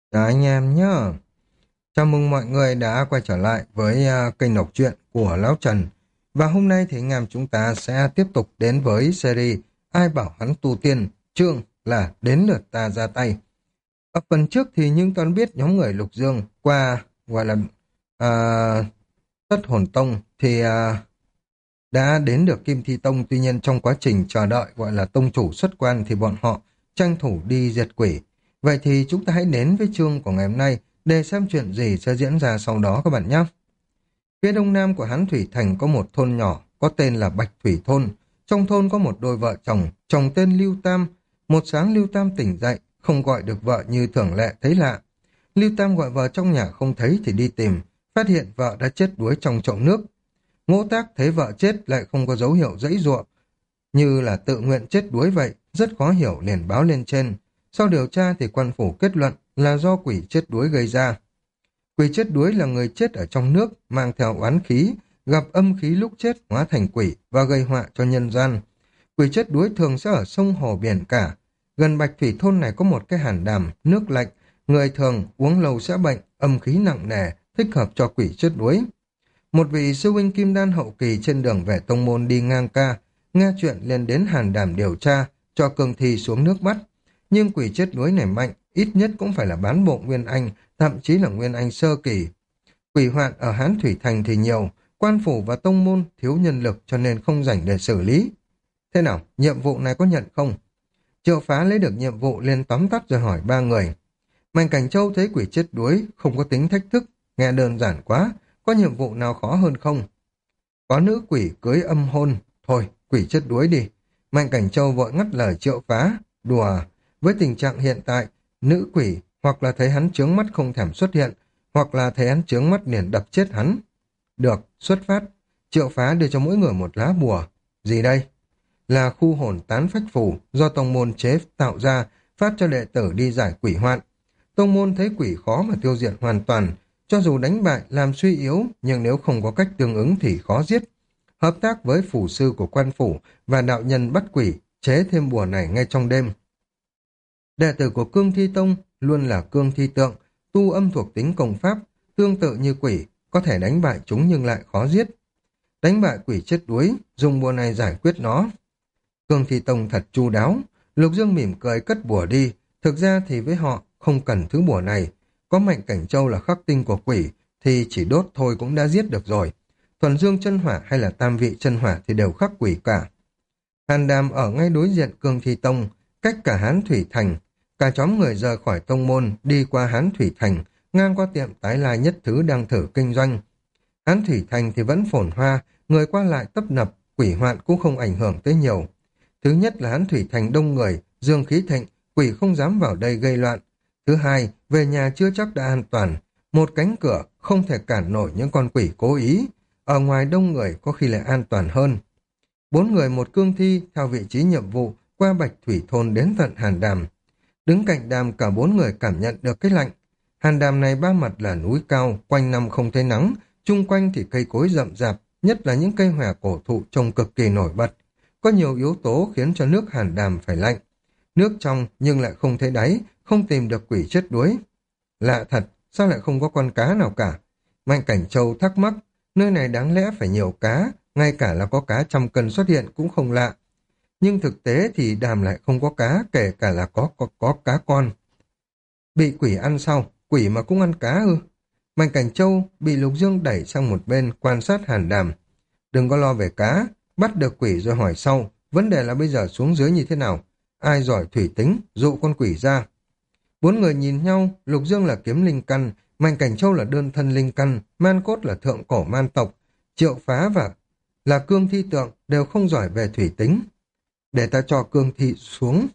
Chào anh em nhé. Chào mừng mọi người đã quay trở lại với kênh đọc truyện của Lão Trần. Và hôm nay thì anh em chúng ta sẽ tiếp tục đến với series Ai bảo hắn tu tiên, chương là Đến lượt ta ra tay. Ở phần trước thì những toán biết nhóm người Lục Dương qua gọi là à, Thất Hồn Tông thì đã đến được Kim Thi Tông, tuy nhiên trong quá trình chờ đợi gọi là tông chủ xuất quan thì bọn họ tranh thủ đi diệt quỷ. Vậy thì chúng ta hãy đến với chương của ngày hôm nay để xem chuyện gì sẽ diễn ra sau đó các bạn nhé. Phía đông nam của Hán Thủy Thành có một thôn nhỏ có tên là Bạch Thủy Thôn. Trong thôn có một đôi vợ chồng, chồng tên Lưu Tam. Một sáng Lưu Tam tỉnh dậy, không gọi được vợ như thường lệ thấy lạ. Lưu Tam gọi vợ trong nhà không thấy thì đi tìm, phát hiện vợ đã chết đuối trong chậu nước. Ngỗ Tác thấy vợ chết lại không có dấu hiệu giãy giụa, như là tự nguyện chết đuối vậy, rất khó hiểu liền báo lên trên. Sau điều tra thì quan phủ kết luận là do quỷ chết đuối gây ra. Quỷ chết đuối là người chết ở trong nước, mang theo oán khí, gặp âm khí lúc chết hóa thành quỷ và gây họa cho nhân gian. Quỷ chết đuối thường sẽ ở sông hồ biển cả. Gần Bạch Thủy Thôn này có một cái hàn đàm, nước lạnh, người thường uống lâu sẽ bệnh, âm khí nặng nề, thích hợp cho quỷ chết đuối. Một vị sư huynh kim đan hậu kỳ trên đường về tông môn đi ngang ca, nghe chuyện liền đến hàn đàm điều tra, cho cương thi xuống nước bắt. Nhưng quỷ chết đuối này mạnh, ít nhất cũng phải là bán bộ Nguyên Anh, thậm chí là Nguyên Anh sơ kỳ. Quỷ hoạn ở Hán Thủy Thành thì nhiều, quan phủ và tông môn thiếu nhân lực cho nên không rảnh để xử lý. Thế nào, nhiệm vụ này có nhận không? Triệu Phá lấy được nhiệm vụ liền tóm tắt rồi hỏi ba người. Mạnh Cảnh Châu thấy quỷ chết đuối, không có tính thách thức, nghe đơn giản quá, có nhiệm vụ nào khó hơn không? Có nữ quỷ cưới âm hôn, thôi, quỷ chết đuối đi. Mạnh Cảnh Châu vội ngắt lời Triệu Phá, đùa, với tình trạng hiện tại, nữ quỷ hoặc là thấy hắn chướng mắt không thèm xuất hiện, hoặc là thấy hắn chướng mắt liền đập chết hắn. Được, xuất phát. Triệu Phá đưa cho mỗi người một lá bùa. Gì đây? Là khu hồn tán phách phù do tông môn chế tạo ra, phát cho đệ tử đi giải quỷ hoạn. Tông môn thấy quỷ khó mà tiêu diệt hoàn toàn, cho dù đánh bại làm suy yếu, nhưng nếu không có cách tương ứng thì khó giết. Hợp tác với phủ sư của quan phủ và đạo nhân bắt quỷ, chế thêm bùa này ngay trong đêm. Đệ tử của Cương Thi Tông luôn là Cương Thi Tượng, tu âm thuộc tính công pháp, tương tự như quỷ, có thể đánh bại chúng nhưng lại khó giết. Đánh bại quỷ chết đuối, dùng bùa này giải quyết nó. Cương Thi Tông thật chu đáo, Lục Dương mỉm cười cất bùa đi, thực ra thì với họ không cần thứ bùa này. Có Mạnh Cảnh Châu là khắc tinh của quỷ thì chỉ đốt thôi cũng đã giết được rồi. Thuần Dương chân hỏa hay là tam vị chân hỏa thì đều khắc quỷ cả. Hàn Đàm ở ngay đối diện Cương Thi Tông, cách cả Hán Thủy Thành. Cả nhóm người rời khỏi tông môn, đi qua Hán Thủy Thành, ngang qua tiệm tái lai nhất thứ đang thử kinh doanh. Hán Thủy Thành thì vẫn phồn hoa, người qua lại tấp nập, quỷ hoạn cũng không ảnh hưởng tới nhiều. Thứ nhất là Hán Thủy Thành đông người, dương khí thịnh, quỷ không dám vào đây gây loạn. Thứ hai, về nhà chưa chắc đã an toàn. Một cánh cửa không thể cản nổi những con quỷ cố ý. Ở ngoài đông người có khi lại an toàn hơn. Bốn người một cương thi theo vị trí nhiệm vụ qua Bạch Thủy Thôn đến tận Hàn Đàm. Đứng cạnh đàm cả bốn người cảm nhận được cái lạnh. Hàn Đàm này ba mặt là núi cao, quanh năm không thấy nắng, chung quanh thì cây cối rậm rạp, nhất là những cây hòe cổ thụ trông cực kỳ nổi bật. Có nhiều yếu tố khiến cho nước Hàn Đàm phải lạnh. Nước trong nhưng lại không thấy đáy, không tìm được quỷ chết đuối. Lạ thật, sao lại không có con cá nào cả? Mạnh Cảnh Châu thắc mắc, nơi này đáng lẽ phải nhiều cá, ngay cả là có cá 100 cân xuất hiện cũng không lạ. Nhưng thực tế thì đàm lại không có cá, kể cả là có cá con. Bị quỷ ăn sao? Quỷ mà cũng ăn cá ư? Mạnh Cảnh Châu bị Lục Dương đẩy sang một bên quan sát Hàn Đàm. Đừng có lo về cá, bắt được quỷ rồi hỏi sau, vấn đề là bây giờ xuống dưới như thế nào? Ai giỏi thủy tính, dụ con quỷ ra. Bốn người nhìn nhau, Lục Dương là kiếm linh căn, Mạnh Cảnh Châu là đơn thân linh căn, Man Cốt là thượng cổ man tộc, Triệu Phá và là Cương Thi Tượng đều không giỏi về thủy tính. Để ta cho Cương Thi xuống.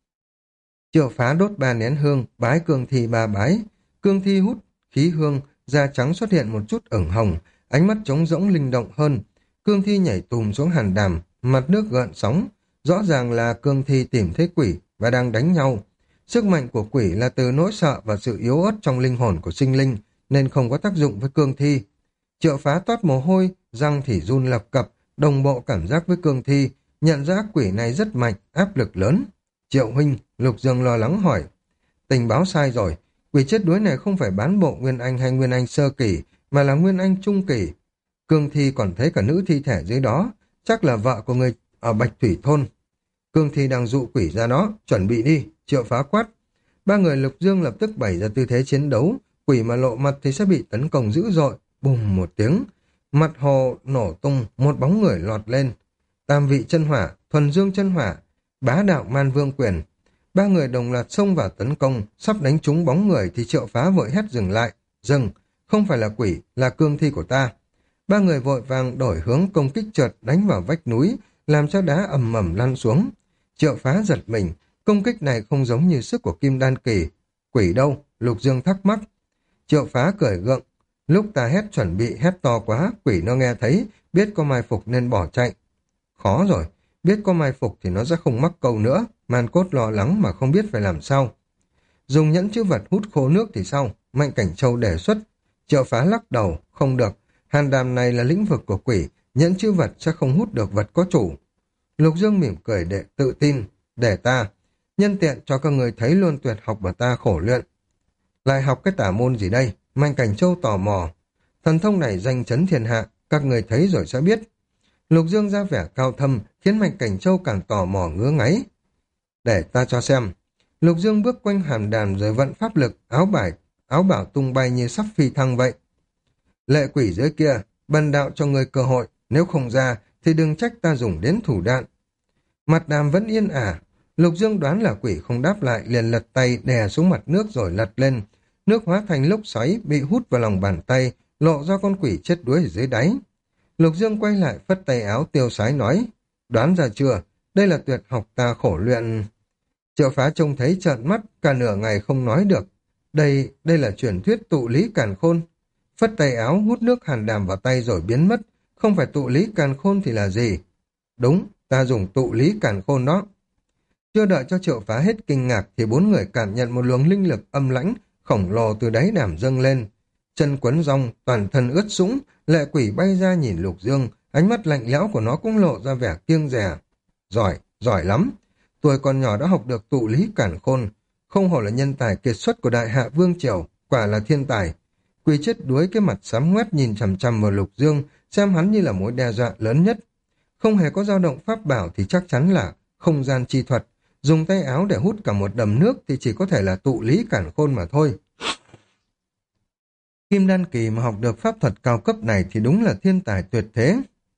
Triệu Phá đốt 3 nén hương, bái Cương Thi 3 bái. Cương Thi hút khí hương, da trắng xuất hiện một chút ửng hồng, ánh mắt trống rỗng linh động hơn. Cương Thi nhảy tùm xuống Hàn Đàm, mặt nước gợn sóng. Rõ ràng là Cương Thi tìm thấy quỷ và đang đánh nhau. Sức mạnh của quỷ là từ nỗi sợ và sự yếu ớt trong linh hồn của sinh linh, nên không có tác dụng với Cương Thi. Triệu Phá toát mồ hôi, răng thì run lập cập, đồng bộ cảm giác với Cương Thi, nhận ra quỷ này rất mạnh, áp lực lớn. Triệu huynh, Lục Dương lo lắng hỏi. Tình báo sai rồi, Quỷ chết đuối này không phải bán bộ Nguyên Anh hay Nguyên Anh sơ kỳ, mà là Nguyên Anh trung kỳ. Cương thi còn thấy cả nữ thi thể dưới đó, chắc là vợ của người ở Bạch Thủy Thôn. Cương thi đang dụ quỷ ra đó, chuẩn bị đi, Triệu Phá quát. Ba người Lục Dương lập tức bày ra tư thế chiến đấu, quỷ mà lộ mặt thì sẽ bị tấn công dữ dội. Bùm một tiếng, mặt hồ nổ tung, một bóng người lọt lên. Tam vị chân hỏa, thuần dương chân hỏa, bá đạo man vương quyền. Ba người đồng loạt xông vào tấn công, sắp đánh trúng bóng người thì Triệu Phá vội hét dừng lại. Dừng, không phải là quỷ, là cương thi của ta. Ba người vội vàng đổi hướng công kích trượt đánh vào vách núi, làm cho đá ầm ầm lăn xuống. Triệu Phá giật mình, công kích này không giống như sức của Kim Đan Kỳ. Quỷ đâu? Lục Dương thắc mắc. Triệu Phá cười gượng. Lúc ta hét chuẩn bị hét to quá, quỷ nó nghe thấy, biết có mai phục nên bỏ chạy. Khó rồi, biết có mai phục thì nó sẽ không mắc câu nữa, Man Cốt lo lắng mà không biết phải làm sao. Dùng nhẫn chữ vật hút khô nước thì sao? Mạnh Cảnh Châu đề xuất. Triệu Phá lắc đầu, không được. Hàn đàm này là lĩnh vực của quỷ, nhẫn chữ vật sẽ không hút được vật có chủ. Lục Dương mỉm cười để tự tin. Để ta, nhân tiện cho các người thấy luôn tuyệt học mà ta khổ luyện. Lại học cái tả môn gì đây? Mạnh Cảnh Châu tò mò. Thần thông này danh chấn thiên hạ, các người thấy rồi sẽ biết. Lục Dương ra vẻ cao thâm, khiến Mạnh Cảnh Châu càng tò mò ngứa ngáy. Để ta cho xem. Lục Dương bước quanh hàm đàm rồi vận pháp lực, áo bảo tung bay như sắp phi thăng vậy. Lệ quỷ dưới kia, bần đạo cho người cơ hội, nếu không ra thì đừng trách ta dùng đến thủ đoạn. Mặt đàm vẫn yên ả. Lục Dương đoán là quỷ không đáp lại, liền lật tay đè xuống mặt nước rồi lật lên. Nước hóa thành lốc xoáy bị hút vào lòng bàn tay, lộ ra con quỷ chết đuối ở dưới đáy. Lục Dương quay lại phất tay áo tiêu sái nói, đoán ra chưa, đây là tuyệt học ta khổ luyện. Triệu Phá trông thấy trợn mắt, cả nửa ngày không nói được. Đây là truyền thuyết tụ lý càn khôn. Phất tay áo hút nước hàn đàm vào tay rồi biến mất, không phải tụ lý càn khôn thì là gì? Đúng, ta dùng tụ lý càn khôn đó. Chưa đợi cho Triệu Phá hết kinh ngạc thì bốn người cảm nhận một luồng linh lực âm lãnh, khổng lồ từ đáy đàm dâng lên. Chân quấn rong, toàn thân ướt sũng, lệ quỷ bay ra nhìn Lục Dương, ánh mắt lạnh lẽo của nó cũng lộ ra vẻ kiêng dè. Giỏi, giỏi lắm. Tuổi còn nhỏ đã học được tụ lý càn khôn, không hổ là nhân tài kiệt xuất của đại hạ vương triều, quả là thiên tài. Quỷ chết đuối cái mặt xám ngoét nhìn chằm chằm vào Lục Dương, xem hắn như là mối đe dọa lớn nhất. Không hề có dao động pháp bảo thì chắc chắn là không gian chi thuật. Dùng tay áo để hút cả một đầm nước thì chỉ có thể là tụ lý càn khôn mà thôi. Kim Đan Kỳ mà học được pháp thuật cao cấp này thì đúng là thiên tài tuyệt thế.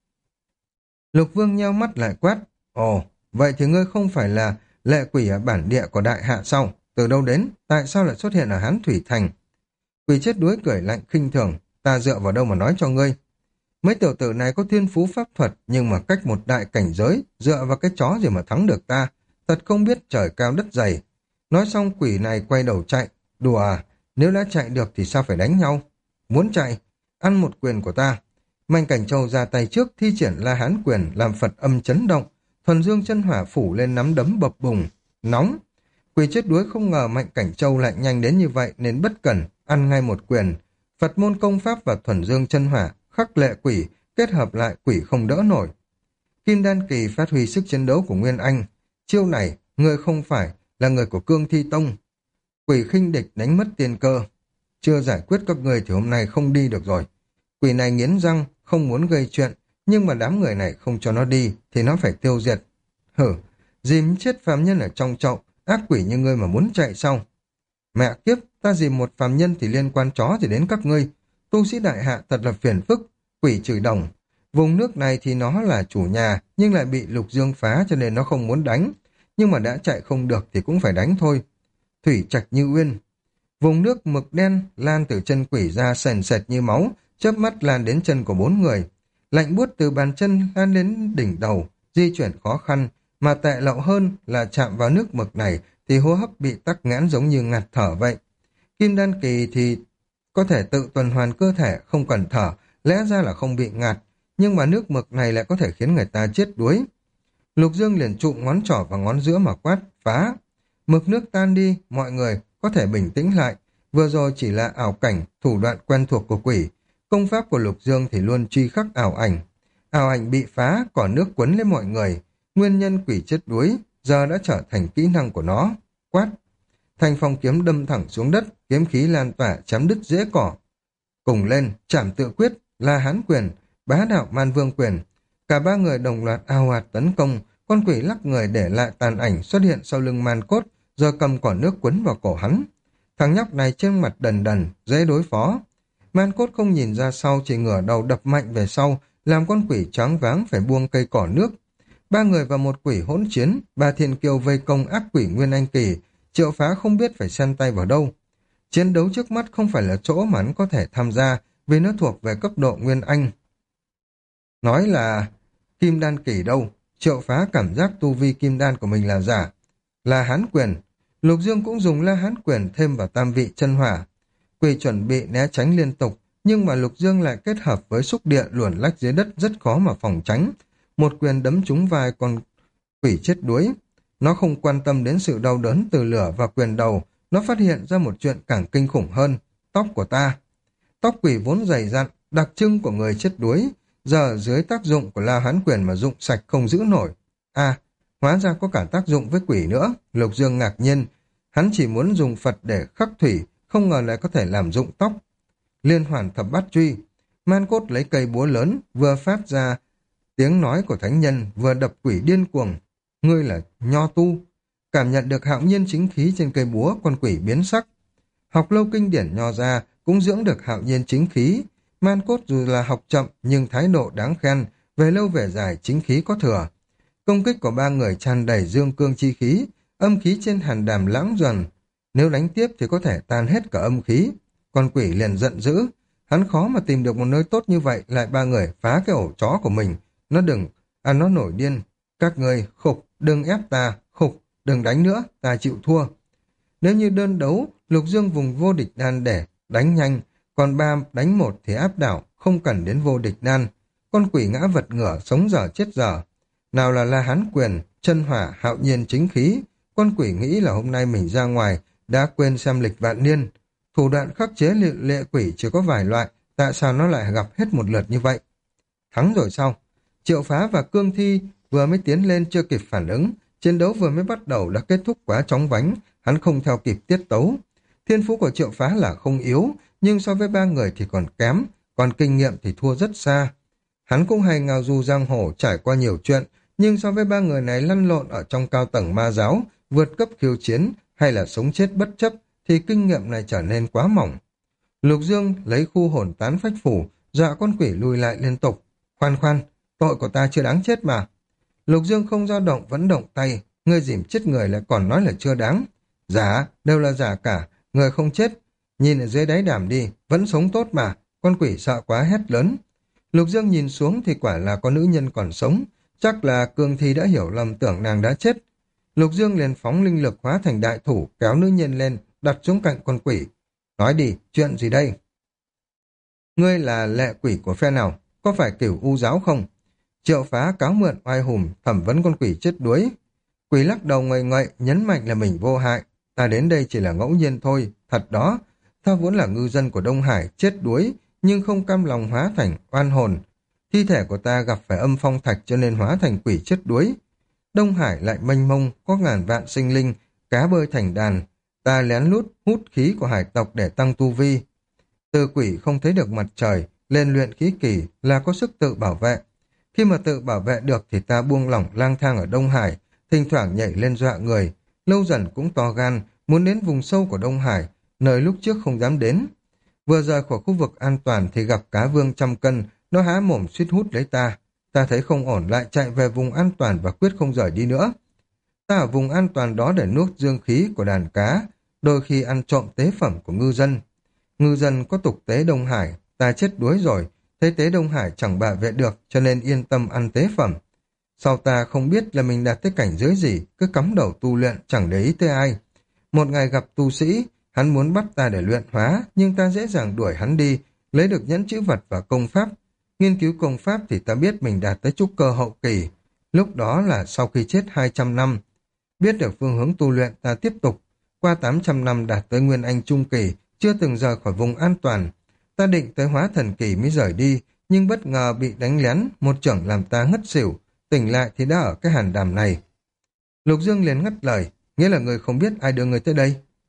Lục Vương nheo mắt lại quát. Ồ, vậy thì ngươi không phải là lệ quỷ ở bản địa của đại hạ sao? Từ đâu đến? Tại sao lại xuất hiện ở Hán Thủy Thành? Quỷ chết đuối cười lạnh khinh thường. Ta dựa vào đâu mà nói cho ngươi? Mấy tiểu tử này có thiên phú pháp thuật, nhưng mà cách một đại cảnh giới, dựa vào cái chó gì mà thắng được ta? Thật không biết trời cao đất dày. Nói xong quỷ này quay đầu chạy. Đùa à, nếu đã chạy được thì sao phải đánh nhau? Muốn chạy, ăn một quyền của ta. Mạnh Cảnh Châu ra tay trước thi triển La Hán quyền làm Phật âm chấn động. Thuần dương chân hỏa phủ lên nắm đấm bập bùng. Nóng. Quỷ chết đuối không ngờ Mạnh Cảnh Châu lại nhanh đến như vậy nên bất cẩn, ăn ngay một quyền. Phật môn công pháp và thuần dương chân hỏa, khắc lệ quỷ, kết hợp lại quỷ không đỡ nổi. Kim Đan Kỳ phát huy sức chiến đấu của Nguyên Anh. Chiêu này, người không phải là người của Cương Thi Tông. Quỷ khinh địch đánh mất tiên cơ. Chưa giải quyết các người thì hôm nay không đi được rồi. Quỷ này nghiến răng, không muốn gây chuyện, nhưng mà đám người này không cho nó đi thì nó phải tiêu diệt. Hử, dìm chết phàm nhân ở trong chậu, ác quỷ như ngươi mà muốn chạy sao? Mẹ kiếp, ta dìm một phàm nhân thì liên quan chó gì đến các ngươi. Tu sĩ đại hạ thật là phiền phức. Quỷ chửi đồng. Vùng nước này thì nó là chủ nhà, nhưng lại bị Lục Dương phá cho nên nó không muốn đánh. Nhưng mà đã chạy không được thì cũng phải đánh thôi. Thủy Trạch Như Uyên. Vùng nước mực đen lan từ chân quỷ ra sền sệt như máu, chớp mắt lan đến chân của bốn người. Lạnh buốt từ bàn chân lan đến đỉnh đầu, di chuyển khó khăn, mà tệ lậu hơn là chạm vào nước mực này thì hô hấp bị tắc nghẽn giống như ngạt thở vậy. Kim Đan Kỳ thì có thể tự tuần hoàn cơ thể, không cần thở, lẽ ra là không bị ngạt, nhưng mà nước mực này lại có thể khiến người ta chết đuối. Lục Dương liền trụm ngón trỏ và ngón giữa mà quát, phá. Mực nước tan đi, mọi người có thể bình tĩnh lại. Vừa rồi chỉ là ảo cảnh, thủ đoạn quen thuộc của quỷ. Công pháp của Lục Dương thì luôn truy khắc ảo ảnh. Ảo ảnh bị phá, còn nước quấn lên mọi người. Nguyên nhân quỷ chết đuối giờ đã trở thành kỹ năng của nó. Quát. Thanh phong kiếm đâm thẳng xuống đất, kiếm khí lan tỏa chém đứt rễ cỏ. Cùng lên, chảm tự quyết, La Hán quyền, bá đạo man vương quyền. Cả ba người đồng loạt ao ạt tấn công, con quỷ lắc người để lại tàn ảnh xuất hiện sau lưng Man Cốt, rồi cầm quả nước quấn vào cổ hắn. Thằng nhóc này trên mặt đần đần, dễ đối phó. Man Cốt không nhìn ra sau, chỉ ngửa đầu đập mạnh về sau, làm con quỷ choáng váng phải buông cây cỏ nước. Ba người và một quỷ hỗn chiến, ba thiên kiêu vây công ác quỷ Nguyên Anh Kỳ, Triệu Phá không biết phải xen tay vào đâu. Chiến đấu trước mắt không phải là chỗ mà hắn có thể tham gia, vì nó thuộc về cấp độ Nguyên Anh. Nói là Kim Đan Kỳ đâu, Triệu Phá cảm giác tu vi Kim Đan của mình là giả. La Hán quyền, Lục Dương cũng dùng La Hán quyền thêm vào tam vị chân hỏa. Quỷ chuẩn bị né tránh liên tục, nhưng mà Lục Dương lại kết hợp với xúc địa luồn lách dưới đất rất khó mà phòng tránh. Một quyền đấm trúng vai con quỷ chết đuối. Nó không quan tâm đến sự đau đớn từ lửa và quyền đầu, nó phát hiện ra một chuyện càng kinh khủng hơn. Tóc của ta. Tóc quỷ vốn dày dặn, đặc trưng của người chết đuối, giờ dưới tác dụng của La Hán quyền mà dụng sạch không giữ nổi. À, hóa ra có cả tác dụng với quỷ nữa. Lục Dương ngạc nhiên, hắn chỉ muốn dùng Phật để khắc thủy, không ngờ lại có thể làm dụng tóc. Liên hoàn thập bát truy, Man Cốt lấy cây búa lớn, vừa phát ra tiếng nói của thánh nhân, vừa đập quỷ điên cuồng. Ngươi là nho tu. Cảm nhận được hạo nhiên chính khí trên cây búa, con quỷ biến sắc. Học lâu kinh điển nho ra, cũng dưỡng được hạo nhiên chính khí. Man Cốt dù là học chậm, nhưng thái độ đáng khen, về lâu về dài chính khí có thừa. Công kích của ba người tràn đầy dương cương chi khí, âm khí trên hàn đàm lãng dần. Nếu đánh tiếp thì có thể tan hết cả âm khí. Con quỷ liền giận dữ, hắn khó mà tìm được một nơi tốt như vậy, lại ba người phá cái ổ chó của mình. Nó nổi điên. Các người, khục, đừng ép ta, khục, đừng đánh nữa, ta chịu thua. Nếu như đơn đấu, Lục Dương vùng vô địch đan để đánh nhanh, còn ba đánh một thì áp đảo, không cần đến vô địch đan. Con quỷ ngã vật ngửa, sống dở chết dở. Nào là La Hán quyền, chân hỏa, hạo nhiên chính khí. Con quỷ nghĩ là hôm nay mình ra ngoài, đã quên xem lịch vạn niên. Thủ đoạn khắc chế lệ quỷ chỉ có vài loại, tại sao nó lại gặp hết một lượt như vậy? Thắng rồi sao? Triệu Phá và Cương Thi vừa mới tiến lên chưa kịp phản ứng, chiến đấu vừa mới bắt đầu đã kết thúc quá chóng vánh, hắn không theo kịp tiết tấu. Thiên phú của Triệu Phá là không yếu, nhưng so với ba người thì còn kém, còn kinh nghiệm thì thua rất xa. Hắn cũng hay ngao du giang hồ trải qua nhiều chuyện, nhưng so với ba người này lăn lộn ở trong cao tầng ma giáo, vượt cấp khiêu chiến hay là sống chết bất chấp, thì kinh nghiệm này trở nên quá mỏng. Lục Dương lấy khu hồn tán phách phủ, dọa con quỷ lùi lại liên tục. Khoan khoan, tội của ta chưa đáng chết mà. Lục Dương không dao động vẫn động tay, ngươi dìm chết người lại còn nói là chưa đáng. Giả, đều là giả cả, người không chết. Nhìn ở dưới đáy đàm đi, vẫn sống tốt mà, con quỷ sợ quá hét lớn. Lục Dương nhìn xuống thì quả là có nữ nhân còn sống, chắc là Cương Thi đã hiểu lầm tưởng nàng đã chết. Lục Dương liền phóng linh lực hóa thành đại thủ, kéo nữ nhân lên, đặt xuống cạnh con quỷ. Nói đi, chuyện gì đây? Ngươi là lệ quỷ của phe nào? Có phải Cửu U giáo không? Triệu Phá cáo mượn oai hùng, thẩm vấn con quỷ chết đuối. Quỷ lắc đầu ngậy ngậy, nhấn mạnh là mình vô hại. Ta đến đây chỉ là ngẫu nhiên thôi, thật đó. Ta vốn là ngư dân của Đông Hải, chết đuối, nhưng không cam lòng hóa thành oan hồn. Thi thể của ta gặp phải âm phong thạch cho nên hóa thành quỷ chết đuối. Đông Hải lại mênh mông, có ngàn vạn sinh linh, cá bơi thành đàn. Ta lén lút hút khí của hải tộc để tăng tu vi. Từ quỷ không thấy được mặt trời, lên luyện khí kỳ là có sức tự bảo vệ. Khi mà tự bảo vệ được thì ta buông lỏng lang thang ở Đông Hải, thỉnh thoảng nhảy lên dọa người, lâu dần cũng to gan, muốn đến vùng sâu của Đông Hải, nơi lúc trước không dám đến. Vừa rời khỏi khu vực an toàn thì gặp cá vương trăm cân, nó há mồm suýt hút lấy ta. Ta thấy không ổn lại chạy về vùng an toàn và quyết không rời đi nữa. Ta ở vùng an toàn đó để nuốt dương khí của đàn cá, đôi khi ăn trộm tế phẩm của ngư dân. Ngư dân có tục tế Đông Hải, ta chết đuối rồi, thấy tế Đông Hải chẳng bảo vệ được cho nên yên tâm ăn tế phẩm. Sau ta không biết là mình đạt tới cảnh giới gì, cứ cắm đầu tu luyện chẳng để ý tới ai. Một ngày gặp tu sĩ, hắn muốn bắt ta để luyện hóa, nhưng ta dễ dàng đuổi hắn đi, lấy được nhẫn chữ vật và công pháp. Nghiên cứu công pháp thì ta biết mình đạt tới trúc cơ hậu kỳ, lúc đó là sau khi chết 200 năm. Biết được phương hướng tu luyện ta tiếp tục, qua 800 năm đạt tới nguyên anh trung kỳ, chưa từng rời khỏi vùng an toàn. Ta định tới hóa thần kỳ mới rời đi, nhưng bất ngờ bị đánh lén, một chưởng làm ta ngất xỉu, tỉnh lại thì đã ở cái hàn đàm này. Lục Dương liền ngắt lời, nghĩa là người không biết ai đưa người tới đây.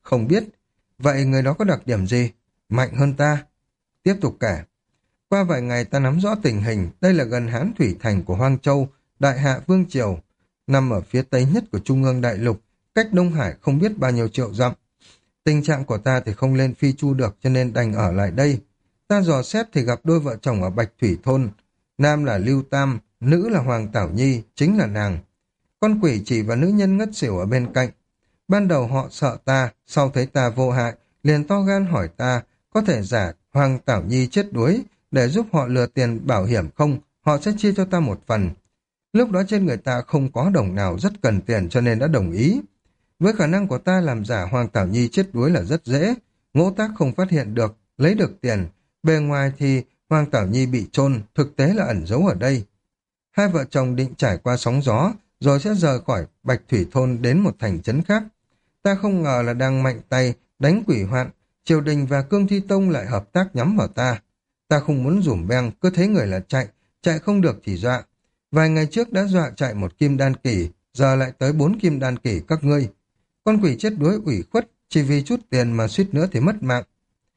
Không biết. Vậy người đó có đặc điểm gì? Mạnh hơn ta. Tiếp tục kể. Qua vài ngày ta nắm rõ tình hình, đây là gần Hán Thủy Thành của Hoang Châu, Đại Hạ Vương Triều, nằm ở phía tây nhất của Trung ương Đại Lục, cách Đông Hải không biết bao nhiêu triệu dặm. Tình trạng của ta thì không lên Phi Chu được cho nên đành ở lại đây. Ta dò xét thì gặp đôi vợ chồng ở Bạch Thủy Thôn, nam là Lưu Tam, nữ là Hoàng Tảo Nhi, chính là nàng. Con quỷ chỉ và nữ nhân ngất xỉu ở bên cạnh. Ban đầu họ sợ ta, sau thấy ta vô hại, liền to gan hỏi ta, có thể giả Hoàng Tảo Nhi chết đuối, để giúp họ lừa tiền bảo hiểm không, họ sẽ chia cho ta một phần. Lúc đó trên người ta không có đồng nào rất cần tiền cho nên đã đồng ý. Với khả năng của ta làm giả Hoàng Tảo Nhi chết đuối là rất dễ, ngỗ tác không phát hiện được, lấy được tiền. Bề ngoài thì Hoàng Tảo Nhi bị chôn, thực tế là ẩn giấu ở đây. Hai vợ chồng định trải qua sóng gió, rồi sẽ rời khỏi Bạch Thủy Thôn đến một thành trấn khác. Ta không ngờ là đang mạnh tay, đánh quỷ hoạn, triều đình và Cương Thi Tông lại hợp tác nhắm vào ta. Ta không muốn rủm beng, cứ thấy người là chạy, chạy không được thì dọa. Vài ngày trước đã dọa chạy một kim đan kỷ, giờ lại tới 4 kim đan kỷ các ngươi. Con quỷ chết đuối ủy khuất, chỉ vì chút tiền mà suýt nữa thì mất mạng.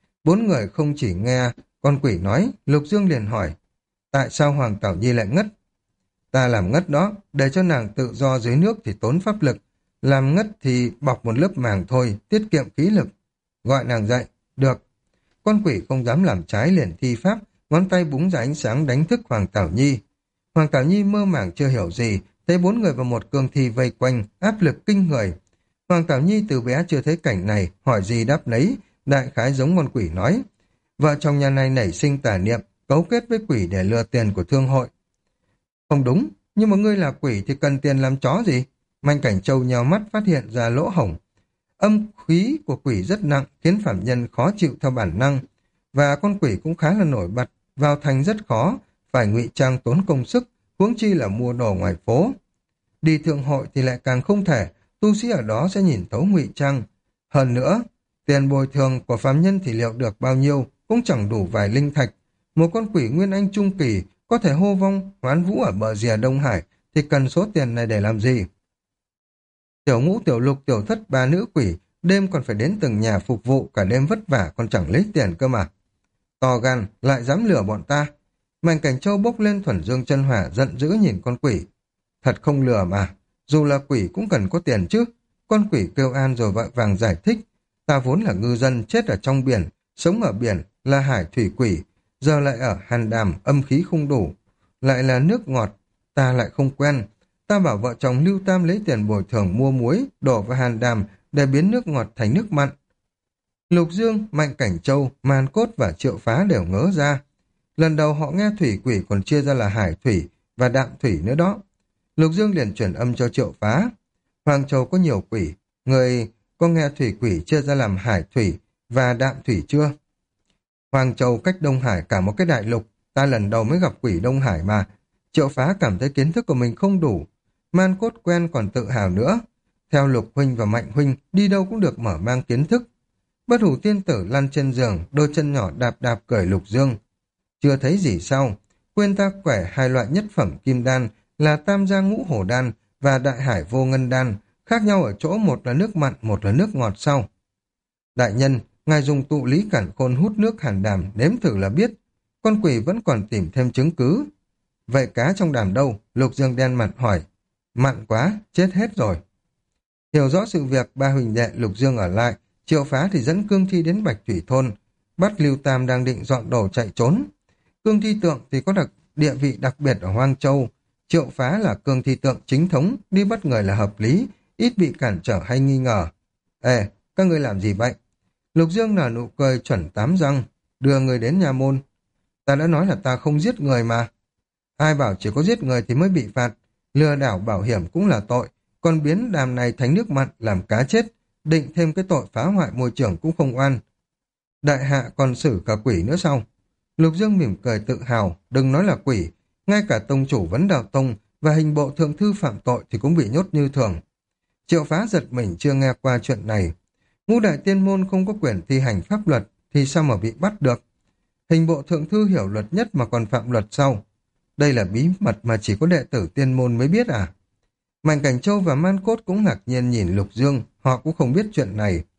4 người không chỉ nghe con quỷ nói, Lục Dương liền hỏi, tại sao Hoàng Tảo Nhi lại ngất? Ta làm ngất đó, để cho nàng tự do dưới nước thì tốn pháp lực, làm ngất thì bọc một lớp màng thôi, tiết kiệm khí lực. Gọi nàng dậy, được. Con quỷ không dám làm trái liền thi pháp, ngón tay búng ra ánh sáng đánh thức Hoàng Tảo Nhi. Hoàng Tảo Nhi mơ màng chưa hiểu gì, thấy 4 người và một cương thi vây quanh, áp lực kinh người. Hoàng Tảo Nhi từ bé chưa thấy cảnh này, hỏi gì đáp nấy, đại khái giống con quỷ nói. Vợ chồng nhà này nảy sinh tà niệm, cấu kết với quỷ để lừa tiền của thương hội. Không đúng, nhưng mà ngươi là quỷ thì cần tiền làm chó gì? Mạnh Cảnh Châu nhào mắt phát hiện ra lỗ hổng. Âm khí của quỷ rất nặng, khiến phạm nhân khó chịu theo bản năng. Và con quỷ cũng khá là nổi bật, vào thành rất khó, phải ngụy trang tốn công sức, huống chi là mua đồ ngoài phố. Đi thượng hội thì lại càng không thể, tu sĩ ở đó sẽ nhìn thấu ngụy trang. Hơn nữa, tiền bồi thường của phạm nhân thì liệu được bao nhiêu, cũng chẳng đủ vài linh thạch. Một con quỷ Nguyên Anh trung kỳ có thể hô vong, hoán vũ ở bờ rìa Đông Hải, thì cần số tiền này để làm gì? Tiểu Ngũ, Tiểu Lục, Tiểu Thất, 3 nữ quỷ, đêm còn phải đến từng nhà phục vụ, cả đêm vất vả còn chẳng lấy tiền cơ mà. To gan, lại dám lừa bọn ta. Mạnh Cảnh Châu bốc lên thuần dương chân hỏa, giận dữ nhìn con quỷ. Thật không lừa mà, dù là quỷ cũng cần có tiền chứ. Con quỷ kêu an rồi vội vàng giải thích. Ta vốn là ngư dân, chết ở trong biển, sống ở biển, là hải thủy quỷ, giờ lại ở Hàn Đàm, âm khí không đủ. Lại là nước ngọt, ta lại không quen. Ta bảo vợ chồng Lưu Tam lấy tiền bồi thường mua muối, đổ vào Hàn Đàm để biến nước ngọt thành nước mặn. Lục Dương, Mạnh Cảnh Châu, Man Cốt và Triệu Phá đều ngớ ra. Lần đầu họ nghe thủy quỷ còn chia ra là hải thủy và đạm thủy nữa đó. Lục Dương liền chuyển âm cho Triệu Phá. Hoàng Châu có nhiều quỷ, người có nghe thủy quỷ chia ra làm hải thủy và đạm thủy chưa? Hoàng Châu cách Đông Hải cả một cái đại lục, ta lần đầu mới gặp quỷ Đông Hải mà. Triệu Phá cảm thấy kiến thức của mình không đủ. Man Cốt quen còn tự hào nữa. Theo Lục Huynh và Mạnh Huynh, đi đâu cũng được mở mang kiến thức. Bất Hủ Tiên Tử lăn trên giường, đôi chân nhỏ đạp đạp cởi Lục Dương. Chưa thấy gì sao? Quên ta quẻ 2 loại nhất phẩm kim đan là Tam Gia Ngũ Hổ Đan và Đại Hải Vô Ngân Đan, khác nhau ở chỗ một là nước mặn, một là nước ngọt sau. Đại nhân, ngài dùng tụ lý cản khôn hút nước Hàn Đàm, nếm thử là biết. Con quỷ vẫn còn tìm thêm chứng cứ. Vậy cá trong đàm đâu? Lục Dương đen mặt hỏi. Mặn quá, chết hết rồi. Hiểu rõ sự việc, ba huỳnh đệ Lục Dương ở lại, Triệu Phá thì dẫn Cương Thi đến Bạch Thủy Thôn, bắt Lưu Tam đang định dọn đồ chạy trốn. Cương Thi Tượng thì có địa vị đặc biệt ở Hoang Châu. Triệu Phá là Cương Thi Tượng chính thống, đi bắt người là hợp lý, ít bị cản trở hay nghi ngờ. Ê, các ngươi làm gì vậy? Lục Dương nở nụ cười chuẩn 8 răng, đưa người đến nhà môn. Ta đã nói là ta không giết người mà. Ai bảo chỉ có giết người thì mới bị phạt, lừa đảo bảo hiểm cũng là tội, còn biến đàm này thành nước mặn làm cá chết, định thêm cái tội phá hoại môi trường cũng không oan. Đại hạ còn xử cả quỷ nữa sao? Lục Dương mỉm cười tự hào, đừng nói là quỷ, ngay cả tông chủ Vấn Đạo Tông và hình bộ thượng thư phạm tội thì cũng bị nhốt như thường. Triệu Phá giật mình chưa nghe qua chuyện này. Ngũ đại tiên môn không có quyền thi hành pháp luật thì sao mà bị bắt được? Hình bộ thượng thư hiểu luật nhất mà còn phạm luật sau. Đây là bí mật mà chỉ có đệ tử tiên môn mới biết à? Mạnh Cảnh Châu và Man Cốt cũng ngạc nhiên nhìn Lục Dương, họ cũng không biết chuyện này.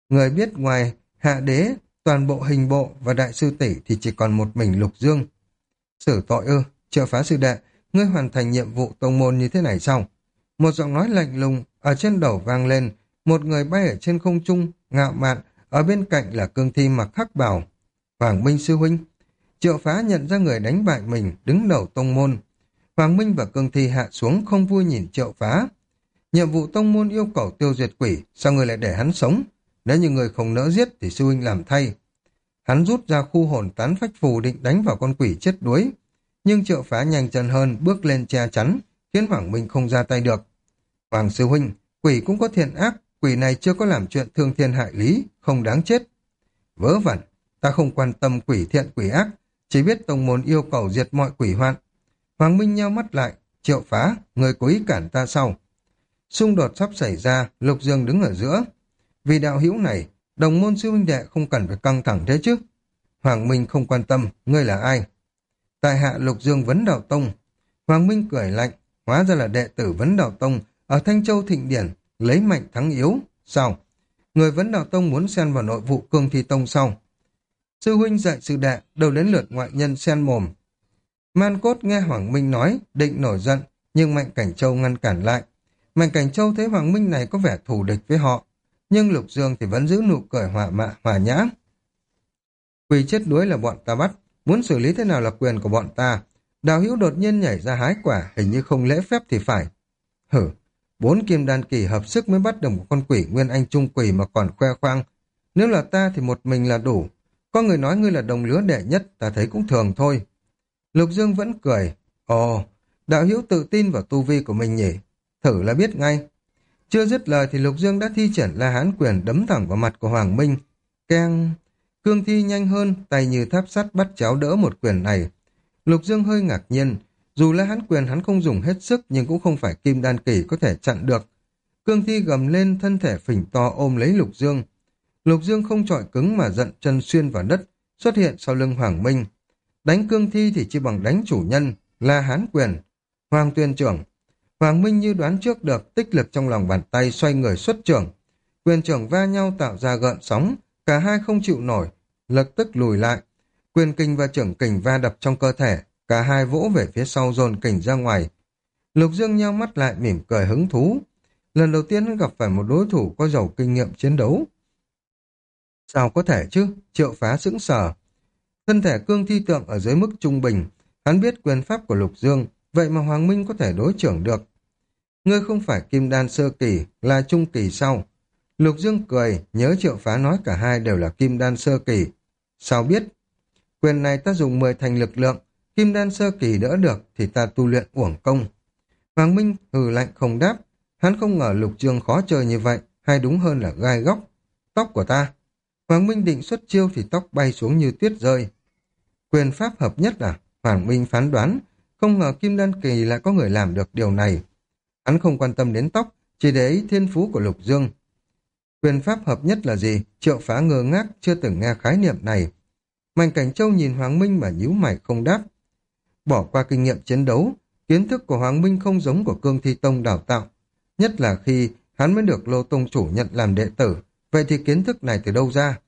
Người biết ngoài hạ đế, toàn bộ hình bộ và đại sư tỷ thì chỉ còn một mình Lục Dương. Xử tội ư, Triệu Phá sư đệ, ngươi hoàn thành nhiệm vụ tông môn như thế này sao? Một giọng nói lạnh lùng ở trên đầu vang lên, một người bay ở trên không trung, ngạo mạn, ở bên cạnh là cương thi mặc hắc bào. Hoàng Minh sư huynh. Triệu Phá nhận ra người đánh bại mình, đứng đầu tông môn. Hoàng Minh và cương thi hạ xuống không vui nhìn Triệu Phá. Nhiệm vụ tông môn yêu cầu tiêu diệt quỷ, sao người lại để hắn sống? Nếu như người không nỡ giết thì sư huynh làm thay. Hắn rút ra khu hồn tán phách phù định đánh vào con quỷ chết đuối. Nhưng Triệu Phá nhanh chân hơn, bước lên che chắn, khiến Hoàng Minh không ra tay được. Hoàng sư huynh, quỷ cũng có thiện ác, quỷ này chưa có làm chuyện thương thiên hại lý, không đáng chết. Vớ vẩn, ta không quan tâm quỷ thiện quỷ ác, chỉ biết tông môn yêu cầu diệt mọi quỷ hoạn. Hoàng Minh nheo mắt lại, Triệu Phá, người cố ý cản ta sau. Xung đột sắp xảy ra, Lục Dương đứng ở giữa. Vì đạo hữu này, đồng môn sư huynh đệ không cần phải căng thẳng thế chứ. Hoàng Minh không quan tâm, ngươi là ai? Tại hạ Lục Dương Vấn Đạo Tông. Hoàng Minh cười lạnh, hóa ra là đệ tử Vấn Đạo Tông, ở Thanh Châu Thịnh Điển, lấy mạnh thắng yếu. Sao? Người Vấn Đạo Tông muốn xen vào nội vụ Cương Thi Tông sau. Sư huynh dạy sư đệ, đâu đến lượt ngoại nhân xen mồm. Man Cốt nghe Hoàng Minh nói, định nổi giận, nhưng Mạnh Cảnh Châu ngăn cản lại. Mạnh Cảnh Châu thấy Hoàng Minh này có vẻ thù địch với họ, nhưng Lục Dương thì vẫn giữ nụ cười hòa nhã. Quỷ chết đuối là bọn ta bắt, muốn xử lý thế nào là quyền của bọn ta. Đào Hữu đột nhiên nhảy ra hái quả, hình như không lễ phép thì phải. Hử, 4 kim đan kỳ hợp sức mới bắt được một con quỷ nguyên anh trung quỷ mà còn khoe khoang. Nếu là ta thì một mình là đủ. Có người nói ngươi là đồng lứa đệ nhất, ta thấy cũng thường thôi. Lục Dương vẫn cười. Ồ, Đạo Hữu tự tin vào tu vi của mình nhỉ? Thử là biết ngay. Chưa dứt lời thì Lục Dương đã thi triển La Hán quyền đấm thẳng vào mặt của Hoàng Minh. Keng! Cương thi nhanh hơn, tay như tháp sắt bắt chéo đỡ một quyền này. Lục Dương hơi ngạc nhiên. Dù La Hán quyền hắn không dùng hết sức nhưng cũng không phải kim đan kỳ có thể chặn được. Cương thi gầm lên, thân thể phình to ôm lấy Lục Dương. Lục Dương không chọi cứng mà giận chân xuyên vào đất, xuất hiện sau lưng Hoàng Minh. Đánh cương thi thì chỉ bằng đánh chủ nhân, La Hán quyền. Hoàng Tuyên trưởng. Hoàng Minh như đoán trước được, tích lực trong lòng bàn tay xoay người xuất trưởng. Quyền trưởng va nhau tạo ra gợn sóng, cả hai không chịu nổi, lập tức lùi lại. Quyền kình và trưởng kình va đập trong cơ thể, cả hai vỗ về phía sau dồn kình ra ngoài. Lục Dương nheo mắt lại mỉm cười hứng thú. Lần đầu tiên hắn gặp phải một đối thủ có giàu kinh nghiệm chiến đấu. Sao có thể chứ? Triệu Phá sững sờ. Thân thể cương thi tượng ở dưới mức trung bình, hắn biết quyền pháp của Lục Dương, vậy mà Hoàng Minh có thể đối trưởng được. Ngươi không phải kim đan sơ kỳ, là trung kỳ sau. Lục Dương cười, nhớ Triệu Phá nói cả hai đều là kim đan sơ kỳ. Sao biết? Quyền này ta dùng 10 thành lực lượng, kim đan sơ kỳ đỡ được thì ta tu luyện uổng công. Hoàng Minh hừ lạnh không đáp, hắn không ngờ Lục Dương khó chơi như vậy, hay đúng hơn là gai góc. Tóc của ta. Hoàng Minh định xuất chiêu thì tóc bay xuống như tuyết rơi. Quyền pháp hợp nhất à? Hoàng Minh phán đoán, không ngờ kim đan kỳ lại có người làm được điều này. Hắn không quan tâm đến tóc, chỉ để ý thiên phú của Lục Dương. Quyền pháp hợp nhất là gì? Triệu Phá ngơ ngác, chưa từng nghe khái niệm này. Mạnh Cảnh Châu nhìn Hoàng Minh mà nhíu mày không đáp. Bỏ qua kinh nghiệm chiến đấu, kiến thức của Hoàng Minh không giống của Cương Thi Tông đào tạo. Nhất là khi hắn mới được Lô Tông chủ nhận làm đệ tử, vậy thì kiến thức này từ đâu ra?